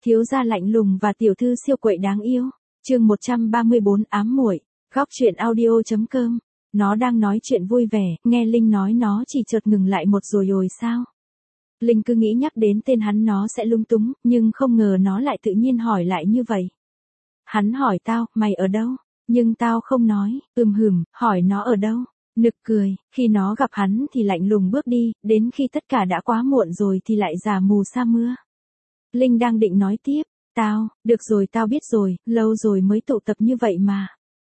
Thiếu gia lạnh lùng và tiểu thư siêu quậy đáng yêu. Chương 134 ám muội. Góc truyện audio.com. Nó đang nói chuyện vui vẻ, nghe Linh nói nó chỉ chợt ngừng lại một rồi sao? Linh cứ nghĩ nhắc đến tên hắn nó sẽ lung túng, nhưng không ngờ nó lại tự nhiên hỏi lại như vậy. Hắn hỏi tao, mày ở đâu? Nhưng tao không nói, hỏi nó ở đâu? Nực cười, khi nó gặp hắn thì lạnh lùng bước đi, đến khi tất cả đã quá muộn rồi thì lại giả mù sa mưa. Linh đang định nói tiếp, được rồi tao biết rồi, lâu rồi mới tụ tập như vậy mà.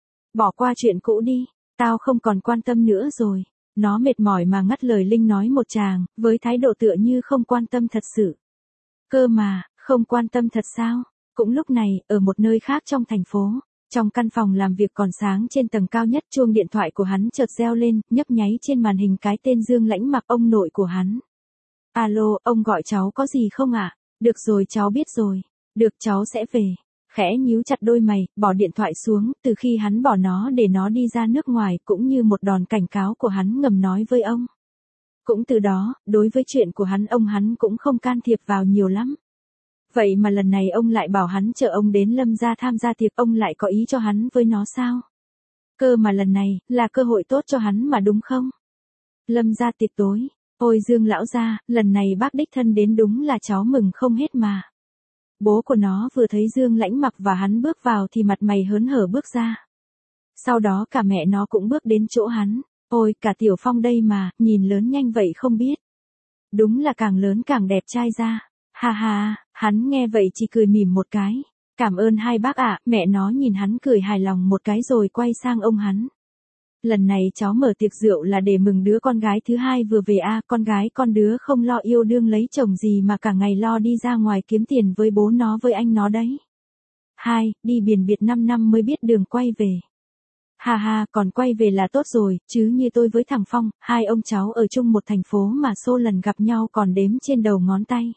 Bỏ qua chuyện cũ đi, tao không còn quan tâm nữa rồi. Nó mệt mỏi mà ngắt lời Linh nói một tràng, với thái độ tựa như không quan tâm thật sự. Cơ mà, không quan tâm thật sao? Cũng lúc này, ở một nơi khác trong thành phố, trong căn phòng làm việc còn sáng trên tầng cao nhất, chuông điện thoại của hắn chợt reo lên, nhấp nháy trên màn hình cái tên Dương Lãnh Mặc, ông nội của hắn. Alo, ông gọi cháu có gì không ạ? Được rồi cháu biết rồi. Được cháu sẽ về. Khẽ nhíu chặt đôi mày, bỏ điện thoại xuống, từ khi hắn bỏ nó để nó đi ra nước ngoài cũng như một đòn cảnh cáo của hắn ngầm nói với ông. Cũng từ đó, đối với chuyện của hắn ông hắn cũng không can thiệp vào nhiều lắm. Vậy mà lần này ông lại bảo hắn chở ông đến Lâm gia tham gia tiệc, ông lại có ý cho hắn với nó sao? Cơ mà lần này, là cơ hội tốt cho hắn mà đúng không? Lâm gia tiệc tối. Ôi Dương lão gia, lần này bác đích thân đến đúng là cháu mừng không hết mà. Bố của nó vừa thấy Dương Lãnh Mặc và hắn bước vào thì mặt mày hớn hở bước ra. Sau đó cả mẹ nó cũng bước đến chỗ hắn. Ôi cả Tiểu Phong đây mà, nhìn lớn nhanh vậy không biết. Đúng là càng lớn càng đẹp trai ra. Ha ha, hắn nghe vậy chỉ cười mỉm một cái. Cảm ơn hai bác ạ, mẹ nó nhìn hắn cười hài lòng một cái rồi quay sang ông hắn. Lần này cháu mở tiệc rượu là để mừng đứa con gái thứ hai vừa về con gái con đứa không lo yêu đương lấy chồng gì mà cả ngày lo đi ra ngoài kiếm tiền với bố nó với anh nó đấy. Đi biển biệt 5 năm mới biết đường quay về. Ha ha, còn quay về là tốt rồi, chứ như tôi với thằng Phong, hai ông cháu ở chung một thành phố mà số lần gặp nhau còn đếm trên đầu ngón tay.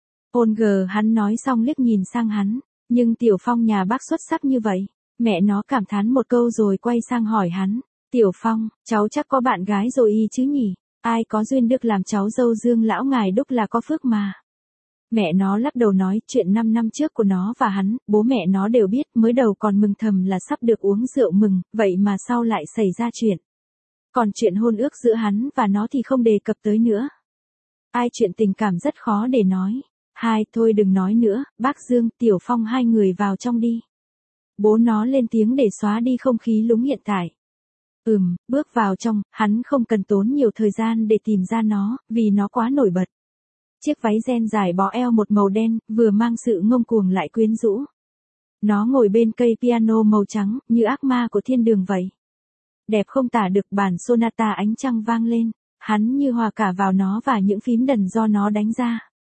Hắn nói xong liếc nhìn sang hắn, nhưng Tiểu Phong nhà bác xuất sắc như vậy. Mẹ nó cảm thán một câu rồi quay sang hỏi hắn. Tiểu Phong, cháu chắc có bạn gái rồi chứ nhỉ? Ai có duyên được làm cháu dâu Dương lão ngài đúc là có phước mà. Mẹ nó lắc đầu nói chuyện 5 năm trước của nó và hắn, bố mẹ nó đều biết, mới đầu còn mừng thầm là sắp được uống rượu mừng, vậy mà sau lại xảy ra chuyện. Còn chuyện hôn ước giữa hắn và nó thì không đề cập tới nữa. Chuyện tình cảm rất khó để nói. Thôi đừng nói nữa, bác Dương, Tiểu Phong hai người vào trong đi. Bố nó lên tiếng để xóa đi không khí lúng hiện tại. Bước vào trong, hắn không cần tốn nhiều thời gian để tìm ra nó, vì nó quá nổi bật. Chiếc váy ren dài bó eo một màu đen, vừa mang sự ngông cuồng lại quyến rũ. Nó ngồi bên cây piano màu trắng, như ác ma của thiên đường vậy. Đẹp không tả được, bản sonata ánh trăng vang lên, hắn như hòa cả vào nó và những phím đàn do nó đánh ra.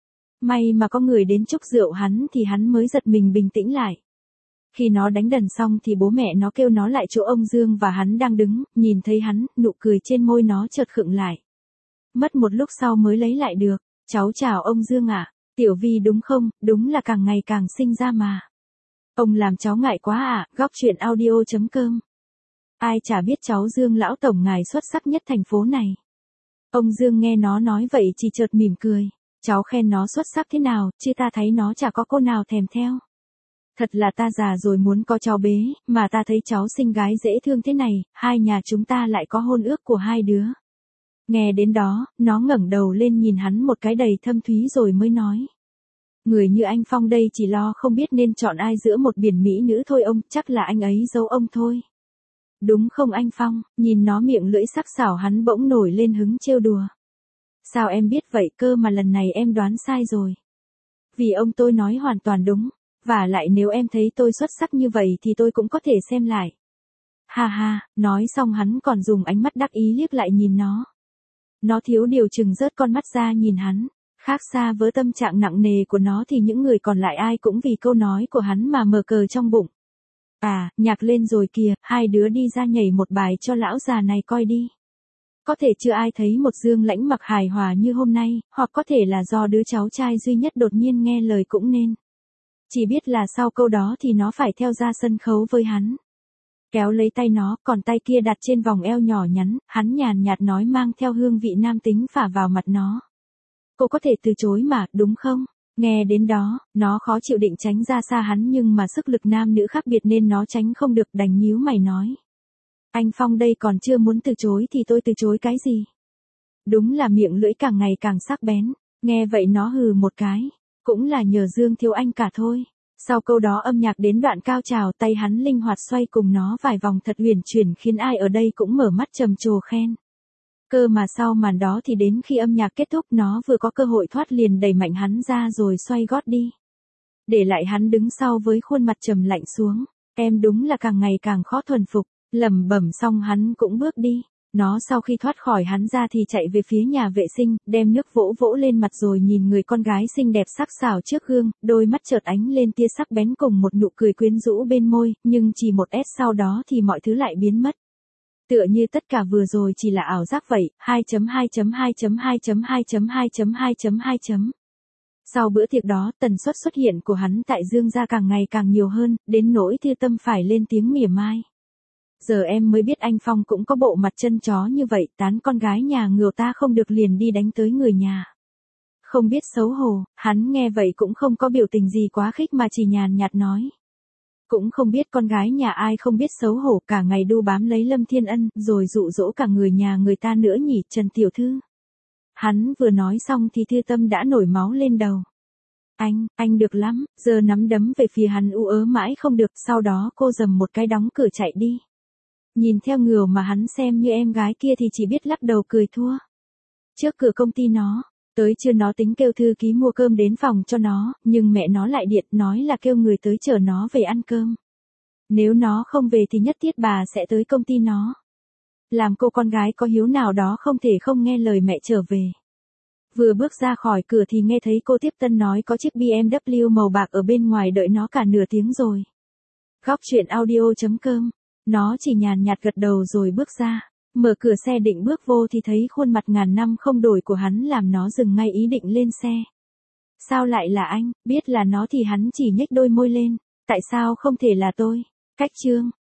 May mà có người đến chúc rượu hắn thì hắn mới giật mình bình tĩnh lại. Khi nó đánh đàn xong thì bố mẹ nó kêu nó lại chỗ ông Dương và hắn đang đứng, nhìn thấy hắn, nụ cười trên môi nó chợt khựng lại. Mất một lúc sau mới lấy lại được. Cháu chào ông Dương ạ. Tiểu Vi đúng không, đúng là càng ngày càng xinh ra mà. Ông làm cháu ngại quá ạ. Góc truyện audio.com. Ai chả biết cháu Dương lão tổng ngài xuất sắc nhất thành phố này. Ông Dương nghe nó nói vậy chỉ chợt mỉm cười. Cháu khen nó xuất sắc thế nào, chứ ta thấy nó chả có cô nào thèm theo. Thật là ta già rồi muốn có cháu bế, mà ta thấy cháu xinh gái dễ thương thế này, hai nhà chúng ta lại có hôn ước của hai đứa. Nghe đến đó, nó ngẩng đầu lên nhìn hắn một cái đầy thâm thúy rồi mới nói. Người như anh Phong đây chỉ lo không biết nên chọn ai giữa một biển mỹ nữ thôi ông, chắc là anh ấy giấu ông thôi. Đúng không anh Phong, nhìn nó miệng lưỡi sắc sảo hắn bỗng nổi lên hứng trêu đùa. Sao em biết vậy, cơ mà lần này em đoán sai rồi. Vì ông tôi nói hoàn toàn đúng. Và lại nếu em thấy tôi xuất sắc như vậy thì tôi cũng có thể xem lại. Ha ha, nói xong hắn còn dùng ánh mắt đắc ý liếc lại nhìn nó. Nó thiếu điều chừng rớt con mắt ra nhìn hắn. Khác xa với tâm trạng nặng nề của nó thì những người còn lại ai cũng vì câu nói của hắn mà mở cờ trong bụng. Nhạc lên rồi kìa, hai đứa đi ra nhảy một bài cho lão già này coi đi. Có thể chưa ai thấy một Dương Lãnh Mặc hài hòa như hôm nay, hoặc có thể là do đứa cháu trai duy nhất đột nhiên nghe lời cũng nên. Chỉ biết là sau câu đó thì nó phải theo ra sân khấu với hắn. Kéo lấy tay nó, còn tay kia đặt trên vòng eo nhỏ nhắn, hắn nhàn nhạt nói mang theo hương vị nam tính phả vào mặt nó. Cô có thể từ chối mà, đúng không? Nghe đến đó, nó khó chịu định tránh ra xa hắn nhưng mà sức lực nam nữ khác biệt nên nó tránh không được, đành nhíu mày nói. Anh Phong đây còn chưa muốn từ chối thì tôi từ chối cái gì? Đúng là miệng lưỡi càng ngày càng sắc bén. Nghe vậy nó hừ một cái. Cũng là nhờ Dương thiếu anh cả thôi. Sau câu đó âm nhạc đến đoạn cao trào, tay hắn linh hoạt xoay cùng nó vài vòng thật huyền chuyển khiến ai ở đây cũng mở mắt trầm trồ khen. Cơ mà sau màn đó thì đến khi âm nhạc kết thúc nó vừa có cơ hội thoát liền đẩy mạnh hắn ra rồi xoay gót đi. Để lại hắn đứng sau với khuôn mặt trầm lạnh xuống. Em đúng là càng ngày càng khó thuần phục. Lẩm bẩm xong hắn cũng bước đi. Nó sau khi thoát khỏi hắn ra thì chạy về phía nhà vệ sinh, đem nước vỗ vỗ lên mặt rồi nhìn người con gái xinh đẹp sắc sảo trước gương, đôi mắt chợt ánh lên tia sắc bén cùng một nụ cười quyến rũ bên môi, nhưng chỉ một s sau đó thì mọi thứ lại biến mất. Tựa như tất cả vừa rồi chỉ là ảo giác vậy. 2.2.2.2.2.2.2.2. Sau bữa tiệc đó, tần suất xuất hiện của hắn tại Dương gia càng ngày càng nhiều hơn, đến nỗi Thư Tâm phải lên tiếng mỉa mai. Giờ em mới biết anh Phong cũng có bộ mặt chân chó như vậy, tán con gái nhà người ta không được liền đi đánh tới người nhà. Không biết xấu hổ, hắn nghe vậy cũng không có biểu tình gì quá khích mà chỉ nhàn nhạt nói. Cũng không biết con gái nhà ai không biết xấu hổ, cả ngày đu bám lấy Lâm Thiên Ân, rồi dụ dỗ cả người nhà người ta nữa nhỉ, Trần tiểu thư. Hắn vừa nói xong thì Thư Tâm đã nổi máu lên đầu. Anh được lắm, giờ nắm đấm về phía hắn ú ớ mãi không được, sau đó cô dầm một cái đóng cửa chạy đi. Nhìn theo ngừa mà hắn xem như em gái kia thì chỉ biết lắc đầu cười thua. Trước cửa công ty nó, tới trưa nó tính kêu thư ký mua cơm đến phòng cho nó, nhưng mẹ nó lại điện nói là kêu người tới chở nó về ăn cơm. Nếu nó không về thì nhất thiết bà sẽ tới công ty nó. Làm cô con gái có hiếu nào đó không thể không nghe lời mẹ trở về. Vừa bước ra khỏi cửa thì nghe thấy cô tiếp tân nói có chiếc BMW màu bạc ở bên ngoài đợi nó cả nửa tiếng rồi. Góc truyện audio.com. Nó chỉ nhàn nhạt gật đầu rồi bước ra. Mở cửa xe định bước vô thì thấy khuôn mặt ngàn năm không đổi của hắn làm nó dừng ngay ý định lên xe. Sao lại là anh? Biết là nó thì hắn chỉ nhếch đôi môi lên. Tại sao không thể là tôi? Cách chương.